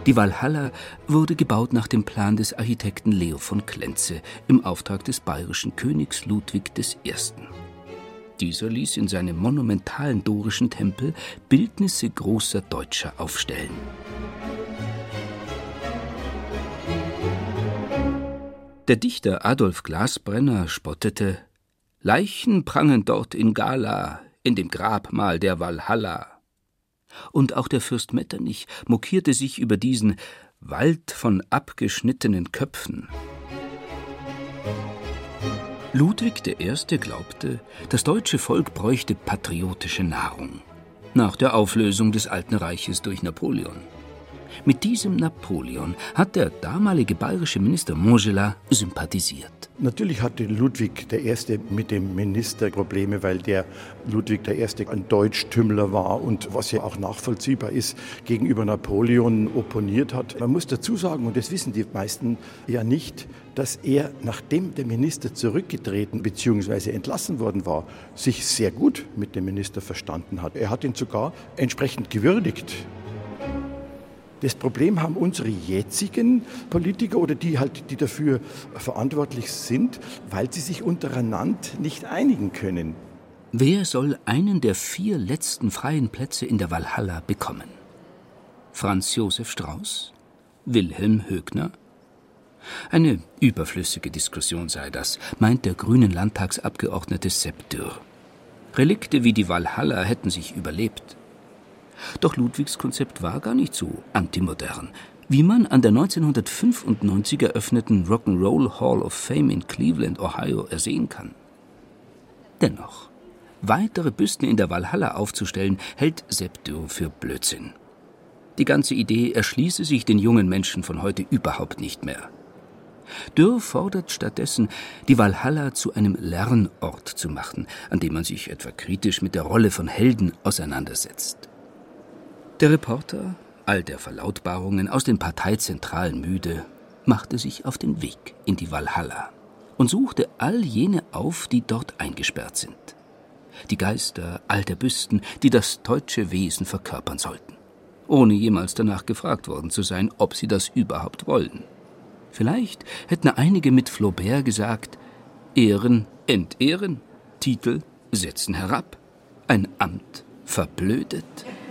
Die Walhalla wurde gebaut nach dem Plan des Architekten Leo von Klenze im Auftrag des bayerischen Königs Ludwig I. Dieser ließ in seinem monumentalen dorischen Tempel Bildnisse großer Deutscher aufstellen. Der Dichter Adolf Glasbrenner spottete: Leichen prangen dort in Gala, in dem Grabmal der Walhalla. Und auch der Fürst Metternich mokierte sich über diesen Wald von abgeschnittenen Köpfen. Ludwig I. glaubte, das deutsche Volk bräuchte patriotische Nahrung. Nach der Auflösung des Alten Reiches durch Napoleon. Mit diesem Napoleon hat der damalige bayerische Minister Montgelas sympathisiert. Natürlich hatte Ludwig I. mit dem Minister Probleme, weil der Ludwig I. ein Deutschtümmler war und, was ja auch nachvollziehbar ist, gegenüber Napoleon opponiert hat. Man muss dazu sagen, und das wissen die meisten ja nicht, dass er, nachdem der Minister zurückgetreten bzw. entlassen worden war, sich sehr gut mit dem Minister verstanden hat. Er hat ihn sogar entsprechend gewürdigt. Das Problem haben unsere jetzigen Politiker oder die dafür verantwortlich sind, weil sie sich untereinander nicht einigen können. Wer soll einen der 4 letzten freien Plätze in der Walhalla bekommen? Franz Josef Strauß? Wilhelm Högner? Eine überflüssige Diskussion sei das, meint der grünen Landtagsabgeordnete Sepp Dürr. Relikte wie die Walhalla hätten sich überlebt. Doch Ludwigs Konzept war gar nicht so antimodern, wie man an der 1995 eröffneten Rock'n'Roll Hall of Fame in Cleveland, Ohio, ersehen kann. Dennoch, weitere Büsten in der Walhalla aufzustellen, hält Sepp Dürr für Blödsinn. Die ganze Idee erschließe sich den jungen Menschen von heute überhaupt nicht mehr. Dürr fordert stattdessen, die Walhalla zu einem Lernort zu machen, an dem man sich etwa kritisch mit der Rolle von Helden auseinandersetzt. Der Reporter, all der Verlautbarungen aus den Parteizentralen müde, machte sich auf den Weg in die Walhalla und suchte all jene auf, die dort eingesperrt sind. Die Geister all der Büsten, die das deutsche Wesen verkörpern sollten, ohne jemals danach gefragt worden zu sein, ob sie das überhaupt wollen. Vielleicht hätten einige mit Flaubert gesagt: Ehren entehren, Titel setzen herab, ein Amt verblödet.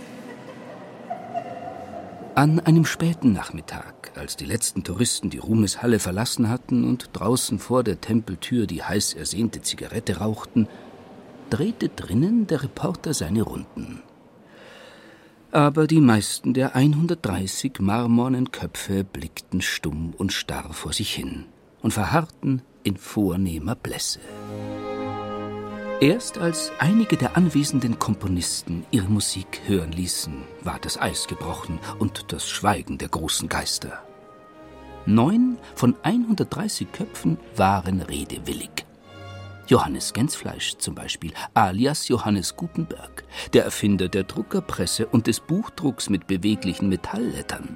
An einem späten Nachmittag, als die letzten Touristen die Ruhmeshalle verlassen hatten und draußen vor der Tempeltür die heiß ersehnte Zigarette rauchten, drehte drinnen der Reporter seine Runden. Aber die meisten der 130 marmornen Köpfe blickten stumm und starr vor sich hin und verharrten in vornehmer Blässe. Erst als einige der anwesenden Komponisten ihre Musik hören ließen, war das Eis gebrochen und das Schweigen der großen Geister. 9 von 130 Köpfen waren redewillig. Johannes Gänsfleisch zum Beispiel, alias Johannes Gutenberg, der Erfinder der Druckerpresse und des Buchdrucks mit beweglichen Metalllettern.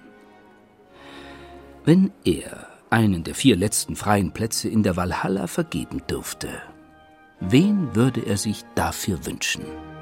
Wenn er einen der 4 letzten freien Plätze in der Walhalla vergeben dürfte, wen würde er sich dafür wünschen?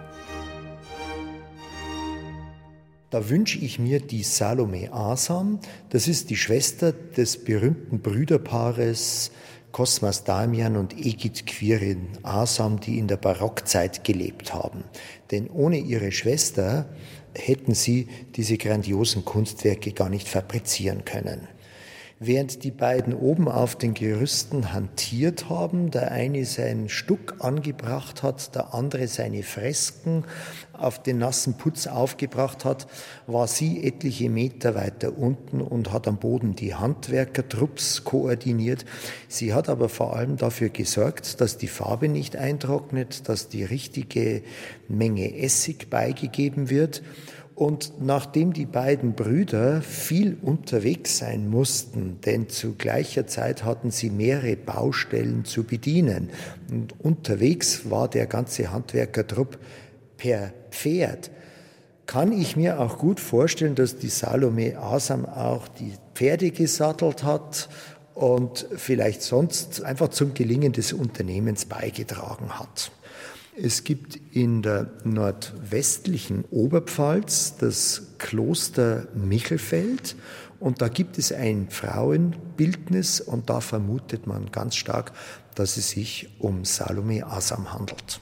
Da wünsche ich mir die Salome Asam. Das ist die Schwester des berühmten Brüderpaares Cosmas Damian und Egid Quirin Asam, die in der Barockzeit gelebt haben. Denn ohne ihre Schwester hätten sie diese grandiosen Kunstwerke gar nicht fabrizieren können. Während die beiden oben auf den Gerüsten hantiert haben, der eine seinen Stuck angebracht hat, der andere seine Fresken auf den nassen Putz aufgebracht hat, war sie etliche Meter weiter unten und hat am Boden die Handwerkertrupps koordiniert. Sie hat aber vor allem dafür gesorgt, dass die Farbe nicht eintrocknet, dass die richtige Menge Essig beigegeben wird. Und nachdem die beiden Brüder viel unterwegs sein mussten, denn zu gleicher Zeit hatten sie mehrere Baustellen zu bedienen, und unterwegs war der ganze Handwerkertrupp per Pferd, kann ich mir auch gut vorstellen, dass die Salome Asam auch die Pferde gesattelt hat und vielleicht sonst einfach zum Gelingen des Unternehmens beigetragen hat. Es gibt in der nordwestlichen Oberpfalz das Kloster Michelfeld und da gibt es ein Frauenbildnis und da vermutet man ganz stark, dass es sich um Salome Asam handelt.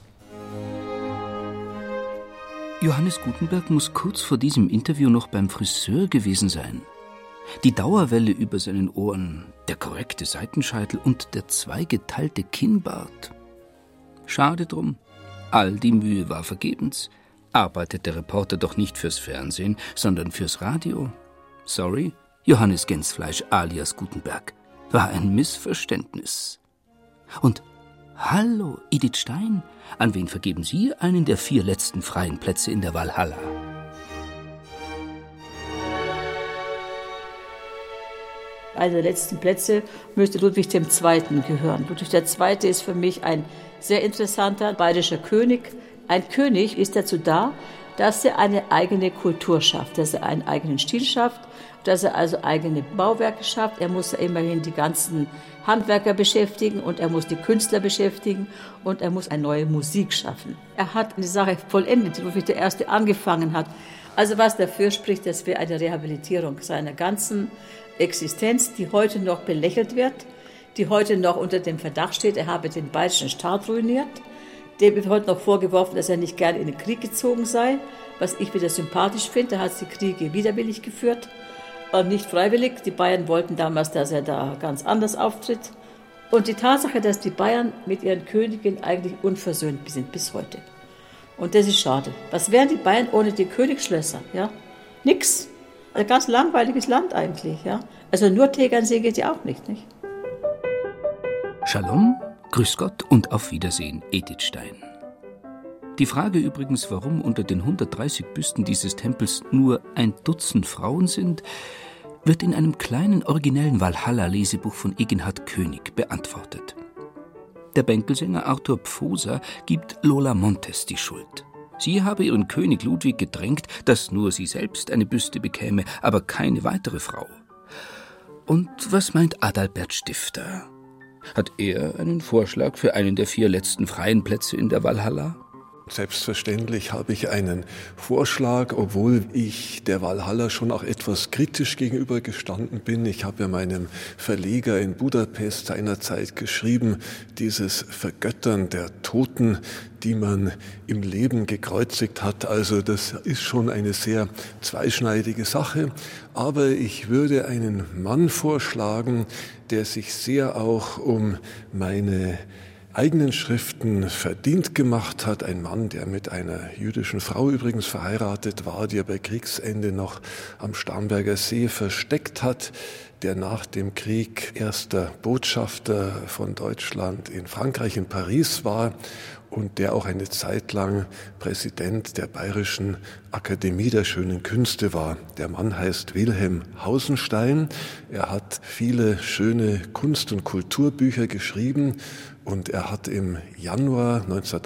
Johannes Gutenberg muss kurz vor diesem Interview noch beim Friseur gewesen sein. Die Dauerwelle über seinen Ohren, der korrekte Seitenscheitel und der zweigeteilte Kinnbart. Schade drum, all die Mühe war vergebens. Arbeitet der Reporter doch nicht fürs Fernsehen, sondern fürs Radio. Sorry, Johannes Gänsfleisch alias Gutenberg. War ein Missverständnis. Und hallo, Edith Stein, an wen vergeben Sie einen der 4 letzten freien Plätze in der Walhalla? Einer der letzten Plätze müsste Ludwig II. Gehören. Ludwig II. Ist für mich ein sehr interessanter bayerischer König. Ein König ist dazu da, dass er eine eigene Kultur schafft, dass er einen eigenen Stil schafft, dass er also eigene Bauwerke schafft. Er muss ja immerhin die ganzen Handwerker beschäftigen und er muss die Künstler beschäftigen und er muss eine neue Musik schaffen. Er hat eine Sache vollendet, die Ludwig I. angefangen hat. Also was dafür spricht, das wäre eine Rehabilitierung seiner ganzen Existenz, die heute noch belächelt wird, die heute noch unter dem Verdacht steht, er habe den bayerischen Staat ruiniert. Dem wird heute noch vorgeworfen, dass er nicht gerne in den Krieg gezogen sei, was ich wieder sympathisch finde. Er hat die Kriege widerwillig geführt und nicht freiwillig. Die Bayern wollten damals, dass er da ganz anders auftritt. Und die Tatsache, dass die Bayern mit ihren Königen eigentlich unversöhnt sind bis heute. Und das ist schade. Was wären die Bayern ohne die Königsschlösser? Ja? Nix. Ein ganz langweiliges Land eigentlich. Ja? Also nur Tegernsee geht ja auch nicht. Shalom, grüß Gott und auf Wiedersehen, Edith Stein. Die Frage übrigens, warum unter den 130 Büsten dieses Tempels nur ein Dutzend Frauen sind, wird in einem kleinen originellen Walhalla-Lesebuch von Eginhard König beantwortet. Der Bänkelsänger Arthur Pfoser gibt Lola Montes die Schuld. Sie habe ihren König Ludwig gedrängt, dass nur sie selbst eine Büste bekäme, aber keine weitere Frau. Und was meint Adalbert Stifter? Hat er einen Vorschlag für einen der 4 letzten freien Plätze in der Walhalla? Selbstverständlich habe ich einen Vorschlag, obwohl ich der Walhalla schon auch etwas kritisch gegenüber gestanden bin. Ich habe ja meinem Verleger in Budapest seinerzeit geschrieben, dieses Vergöttern der Toten, die man im Leben gekreuzigt hat. Also das ist schon eine sehr zweischneidige Sache. Aber ich würde einen Mann vorschlagen, der sich sehr auch um meine eigenen Schriften verdient gemacht hat. Ein Mann, der mit einer jüdischen Frau übrigens verheiratet war, die er bei Kriegsende noch am Starnberger See versteckt hat, der nach dem Krieg erster Botschafter von Deutschland in Frankreich, in Paris war und der auch eine Zeit lang Präsident der Bayerischen Akademie der Schönen Künste war. Der Mann heißt Wilhelm Hausenstein. Er hat viele schöne Kunst- und Kulturbücher geschrieben und er hat im Januar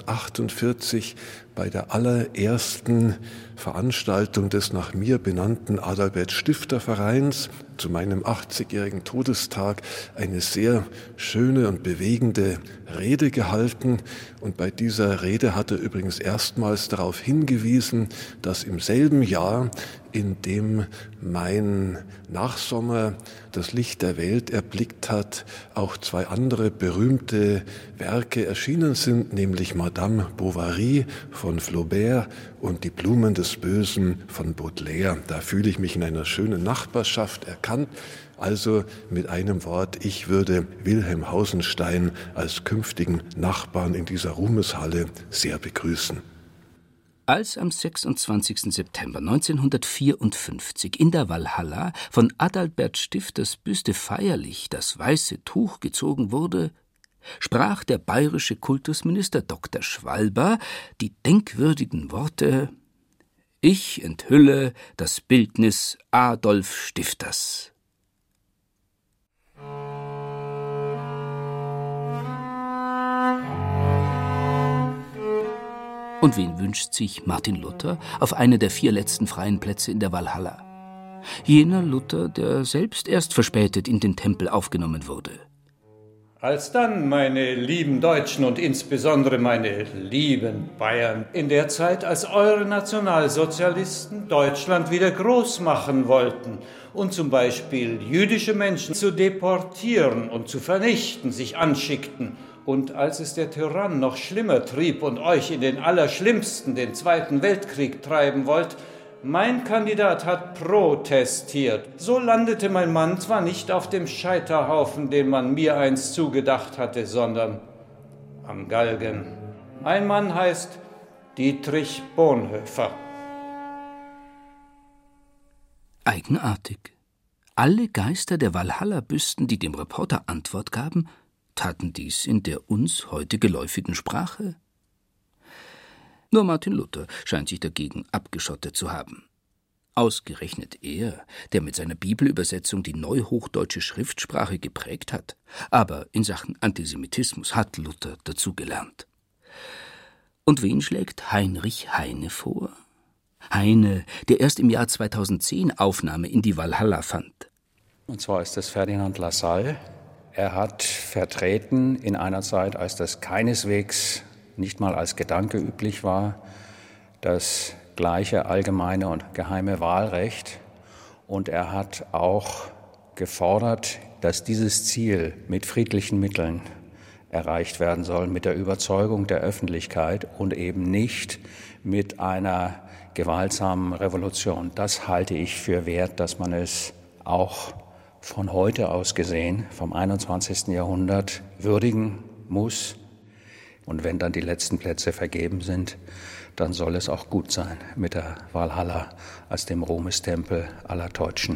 1948 bei der allerersten Veranstaltung des nach mir benannten Adalbert Stifter Vereins zu meinem 80-jährigen Todestag eine sehr schöne und bewegende Rede gehalten. Und bei dieser Rede hat er übrigens erstmals darauf hingewiesen, dass im selben Jahr, in dem mein Nachsommer das Licht der Welt erblickt hat, auch 2 andere berühmte Werke erschienen sind, nämlich Madame Bovary von Flaubert und Die Blumen des Bösen von Baudelaire. Da fühle ich mich in einer schönen Nachbarschaft erkannt. Also mit einem Wort, ich würde Wilhelm Hausenstein als künftigen Nachbarn in dieser Ruhmeshalle sehr begrüßen. Als am 26. September 1954 in der Walhalla von Adalbert Stifters Büste feierlich das weiße Tuch gezogen wurde, sprach der bayerische Kultusminister Dr. Schwalba die denkwürdigen Worte: Ich enthülle das Bildnis Adolf Stifters. Und wen wünscht sich Martin Luther auf einer der 4 letzten freien Plätze in der Walhalla? Jener Luther, der selbst erst verspätet in den Tempel aufgenommen wurde. Alsdann, meine lieben Deutschen und insbesondere meine lieben Bayern, in der Zeit, als eure Nationalsozialisten Deutschland wieder groß machen wollten und zum Beispiel jüdische Menschen zu deportieren und zu vernichten sich anschickten, und als es der Tyrann noch schlimmer trieb und euch in den allerschlimmsten, den Zweiten Weltkrieg treiben wollt, mein Kandidat hat protestiert. So landete mein Mann zwar nicht auf dem Scheiterhaufen, den man mir einst zugedacht hatte, sondern am Galgen. Mein Mann heißt Dietrich Bonhoeffer. Eigenartig. Alle Geister der Walhalla-Büsten, die dem Reporter Antwort gaben, taten dies in der uns heute geläufigen Sprache. Nur Martin Luther scheint sich dagegen abgeschottet zu haben. Ausgerechnet er, der mit seiner Bibelübersetzung die neuhochdeutsche Schriftsprache geprägt hat. Aber in Sachen Antisemitismus hat Luther dazugelernt. Und wen schlägt Heinrich Heine vor? Heine, der erst im Jahr 2010 Aufnahme in die Walhalla fand. Und zwar ist das Ferdinand Lassalle. Er hat vertreten in einer Zeit, als das keineswegs nicht mal als Gedanke üblich war, das gleiche allgemeine und geheime Wahlrecht. Und er hat auch gefordert, dass dieses Ziel mit friedlichen Mitteln erreicht werden soll, mit der Überzeugung der Öffentlichkeit und eben nicht mit einer gewaltsamen Revolution. Das halte ich für wert, dass man es auch von heute aus gesehen, vom 21. Jahrhundert, würdigen muss. Und wenn dann die letzten Plätze vergeben sind, dann soll es auch gut sein mit der Walhalla als dem Ruhmestempel aller Deutschen.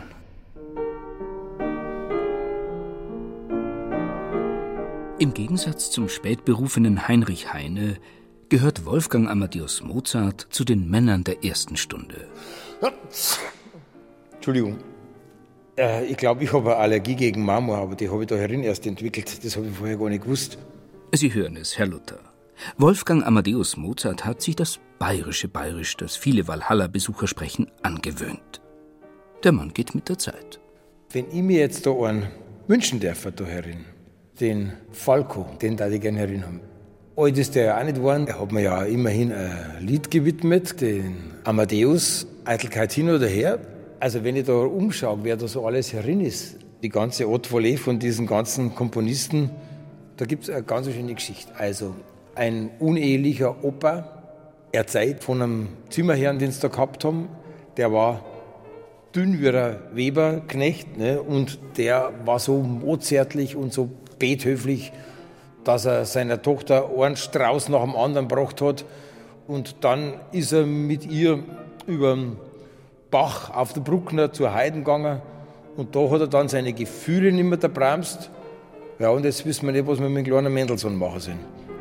Im Gegensatz zum spätberufenen Heinrich Heine gehört Wolfgang Amadeus Mozart zu den Männern der ersten Stunde. Entschuldigung. Ich glaube, ich habe eine Allergie gegen Marmor, aber die habe ich da herin erst entwickelt. Das habe ich vorher gar nicht gewusst. Sie hören es, Herr Luther. Wolfgang Amadeus Mozart hat sich das bayerische Bayerisch, das viele Walhalla-Besucher sprechen, angewöhnt. Der Mann geht mit der Zeit. Wenn ich mir jetzt da einen wünschen darf, da herin, den Falco, den da ich gerne herin haben. Alt ist der ja auch nicht geworden. Er hat mir ja immerhin ein Lied gewidmet, den Amadeus, Eitelkeit hin oder her. Also wenn ich da umschaue, wer da so alles herin ist, die ganze Haute Volée von diesen ganzen Komponisten, da gibt es eine ganz schöne Geschichte. Also ein unehelicher Opa, erzählt von einem Zimmerherrn, den sie da gehabt haben, der war dünn wie ein Weberknecht, ne? Und der war so mozartlich und so bethöflich, dass er seiner Tochter einen Strauß nach dem anderen gebracht hat. Und dann ist er mit ihr über den Bach auf der Bruckner zur Heiden gegangen. Und da hat er dann seine Gefühle nicht mehr erbremst. Ja, und jetzt wissen wir nicht, was wir mit dem kleinen Mendelssohn machen sollen.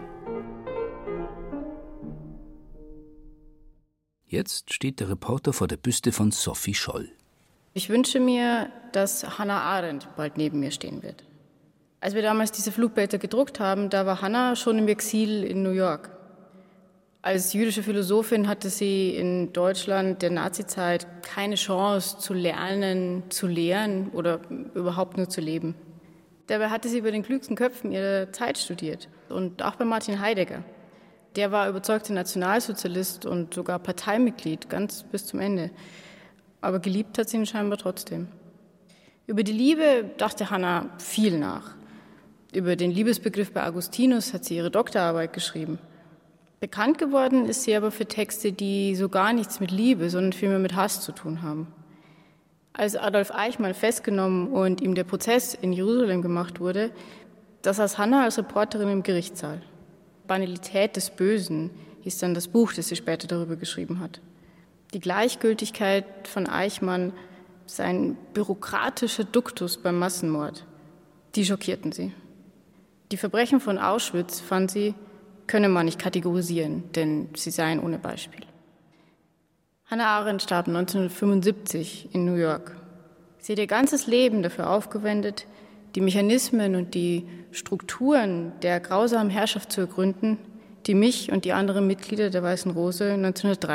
Jetzt steht der Reporter vor der Büste von Sophie Scholl. Ich wünsche mir, dass Hannah Arendt bald neben mir stehen wird. Als wir damals diese Flugblätter gedruckt haben, da war Hannah schon im Exil in New York. Als jüdische Philosophin hatte sie in Deutschland der Nazizeit keine Chance zu lernen, zu lehren oder überhaupt nur zu leben. Dabei hatte sie bei den klügsten Köpfen ihrer Zeit studiert und auch bei Martin Heidegger. Der war überzeugter Nationalsozialist und sogar Parteimitglied, ganz bis zum Ende. Aber geliebt hat sie ihn scheinbar trotzdem. Über die Liebe dachte Hannah viel nach. Über den Liebesbegriff bei Augustinus hat sie ihre Doktorarbeit geschrieben. Bekannt geworden ist sie aber für Texte, die so gar nichts mit Liebe, sondern vielmehr mit Hass zu tun haben. Als Adolf Eichmann festgenommen und ihm der Prozess in Jerusalem gemacht wurde, da saß Hannah als Reporterin im Gerichtssaal. Banalität des Bösen hieß dann das Buch, das sie später darüber geschrieben hat. Die Gleichgültigkeit von Eichmann, sein bürokratischer Duktus beim Massenmord, die schockierten sie. Die Verbrechen von Auschwitz, fand sie, könne man nicht kategorisieren, denn sie seien ohne Beispiel. Hannah Arendt starb 1975 in New York. Sie hat ihr ganzes Leben dafür aufgewendet, die Mechanismen und die Strukturen der grausamen Herrschaft zu ergründen, die mich und die anderen Mitglieder der Weißen Rose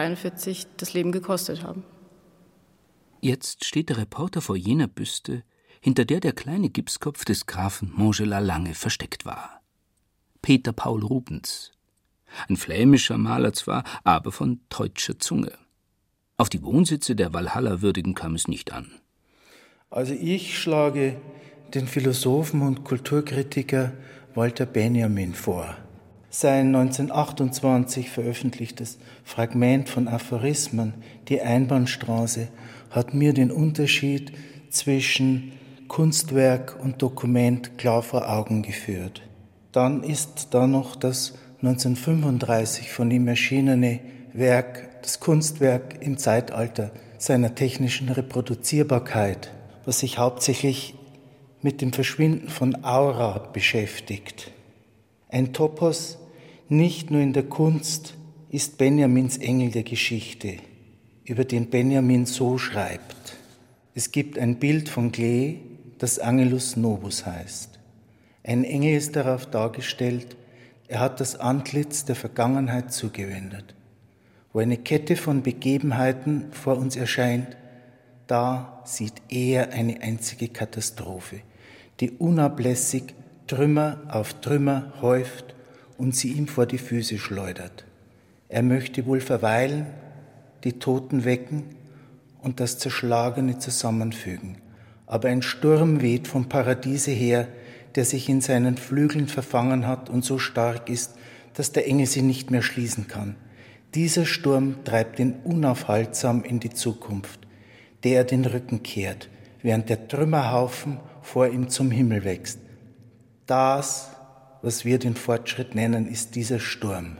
1943 das Leben gekostet haben. Jetzt steht der Reporter vor jener Büste, hinter der der kleine Gipskopf des Grafen Montgelas lange versteckt war. Peter Paul Rubens. Ein flämischer Maler zwar, aber von deutscher Zunge. Auf die Wohnsitze der Walhalla-Würdigen kam es nicht an. Also ich schlage den Philosophen und Kulturkritiker Walter Benjamin vor. Sein 1928 veröffentlichtes Fragment von Aphorismen, die Einbahnstraße, hat mir den Unterschied zwischen Kunstwerk und Dokument klar vor Augen geführt. Dann ist da noch das 1935 von ihm erschienene Werk, das Kunstwerk im Zeitalter seiner technischen Reproduzierbarkeit, was sich hauptsächlich mit dem Verschwinden von Aura beschäftigt. Ein Topos nicht nur in der Kunst ist Benjamins Engel der Geschichte, über den Benjamin so schreibt. Es gibt ein Bild von Klee, das Angelus Novus heißt. Ein Engel ist darauf dargestellt, er hat das Antlitz der Vergangenheit zugewendet. Wo eine Kette von Begebenheiten vor uns erscheint, da sieht er eine einzige Katastrophe, die unablässig Trümmer auf Trümmer häuft und sie ihm vor die Füße schleudert. Er möchte wohl verweilen, die Toten wecken und das Zerschlagene zusammenfügen. Aber ein Sturm weht vom Paradiese her, der sich in seinen Flügeln verfangen hat und so stark ist, dass der Engel sie nicht mehr schließen kann. Dieser Sturm treibt ihn unaufhaltsam in die Zukunft, der er den Rücken kehrt, während der Trümmerhaufen vor ihm zum Himmel wächst. Das, was wir den Fortschritt nennen, ist dieser Sturm.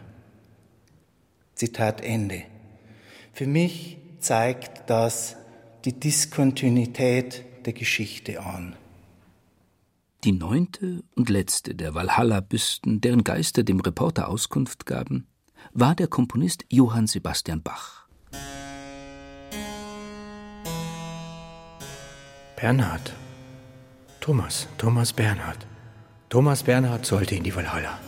Zitat Ende. Für mich zeigt das die Diskontinuität der Geschichte an. Die 9. und letzte der Walhalla-Büsten, deren Geister dem Reporter Auskunft gaben, war der Komponist Johann Sebastian Bach. Bernhard. Thomas Bernhard. Thomas Bernhard sollte in die Walhalla.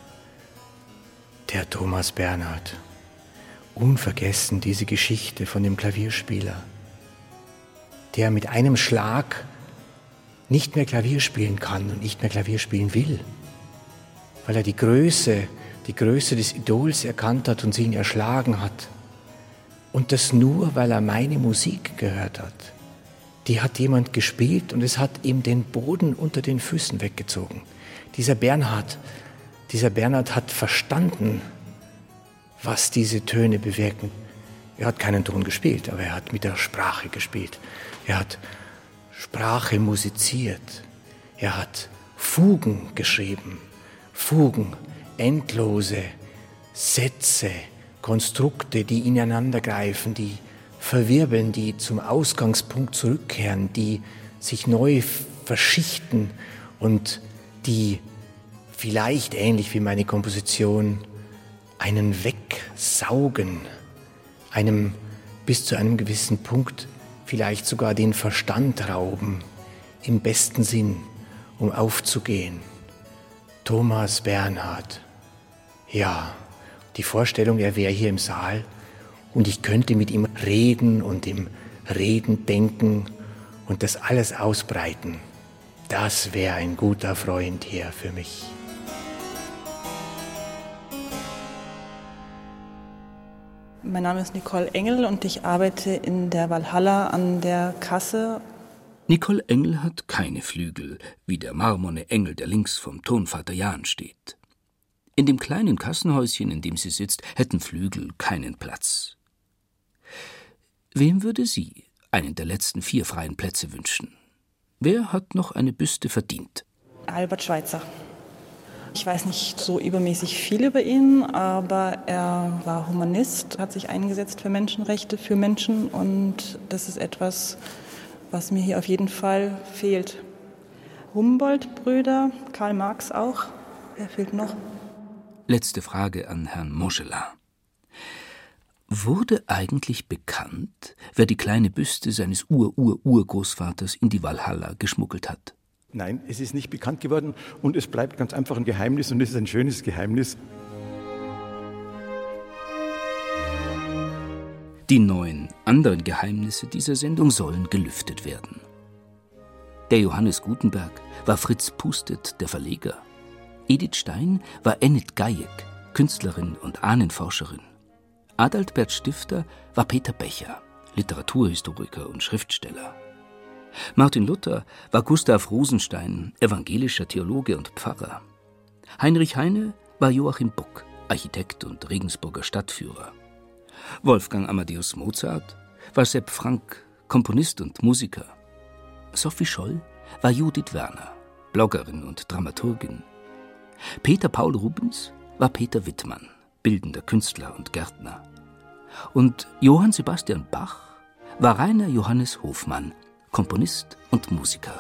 Der Thomas Bernhard. Unvergessen diese Geschichte von dem Klavierspieler, der mit einem Schlag nicht mehr Klavier spielen kann und nicht mehr Klavier spielen will, weil er die Größe des Idols erkannt hat und sie ihn erschlagen hat. Und das nur, weil er meine Musik gehört hat. Die hat jemand gespielt und es hat ihm den Boden unter den Füßen weggezogen. Dieser Bernhard hat verstanden, was diese Töne bewirken. Er hat keinen Ton gespielt, aber er hat mit der Sprache gespielt. Er hat Sprache musiziert. Er hat Fugen geschrieben. Fugen, endlose Sätze, Konstrukte, die ineinandergreifen, die verwirbeln, die zum Ausgangspunkt zurückkehren, die sich neu verschichten und die vielleicht ähnlich wie meine Komposition einen wegsaugen, einem bis zu einem gewissen Punkt vielleicht sogar den Verstand rauben, im besten Sinn, um aufzugehen. Thomas Bernhard. Ja, die Vorstellung, er wäre hier im Saal und ich könnte mit ihm reden und im Reden denken und das alles ausbreiten. Das wäre ein guter Freund hier für mich. Mein Name ist Nicole Engel und ich arbeite in der Walhalla an der Kasse. Nicole Engel hat keine Flügel, wie der marmorne Engel, der links vom Tonvater Jan steht. In dem kleinen Kassenhäuschen, in dem sie sitzt, hätten Flügel keinen Platz. Wem würde sie einen der letzten 4 freien Plätze wünschen? Wer hat noch eine Büste verdient? Albert Schweitzer. Ich weiß nicht so übermäßig viel über ihn, aber er war Humanist, hat sich eingesetzt für Menschenrechte, für Menschen und das ist etwas, was mir hier auf jeden Fall fehlt. Humboldt-Brüder, Karl Marx auch. Wer fehlt noch? Letzte Frage an Herrn Montgelas. Wurde eigentlich bekannt, wer die kleine Büste seines Urgroßvaters in die Walhalla geschmuggelt hat? Nein, es ist nicht bekannt geworden und es bleibt ganz einfach ein Geheimnis und es ist ein schönes Geheimnis. Die 9 anderen Geheimnisse dieser Sendung sollen gelüftet werden. Der Johannes Gutenberg war Fritz Pustet, der Verleger. Edith Stein war Enid Gajek, Künstlerin und Ahnenforscherin. Adalbert Stifter war Peter Becher, Literaturhistoriker und Schriftsteller. Martin Luther war Gustav Rosenstein, evangelischer Theologe und Pfarrer. Heinrich Heine war Joachim Buck, Architekt und Regensburger Stadtführer. Wolfgang Amadeus Mozart war Sepp Frank, Komponist und Musiker. Sophie Scholl war Judith Werner, Bloggerin und Dramaturgin. Peter Paul Rubens war Peter Wittmann, bildender Künstler und Gärtner. Und Johann Sebastian Bach war Rainer Johannes Hofmann, Komponist und Musiker.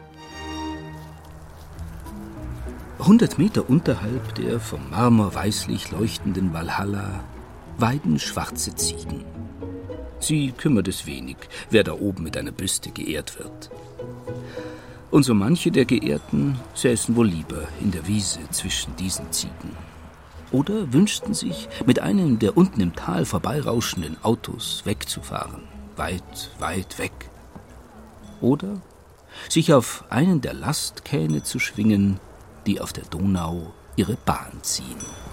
100 Meter unterhalb der vom Marmor weißlich leuchtenden Walhalla weiden schwarze Ziegen. Sie kümmert es wenig, wer da oben mit einer Büste geehrt wird. Und so manche der Geehrten säßen wohl lieber in der Wiese zwischen diesen Ziegen. Oder wünschten sich, mit einem der unten im Tal vorbeirauschenden Autos wegzufahren, weit, weit weg. Oder sich auf einen der Lastkähne zu schwingen, die auf der Donau ihre Bahn ziehen.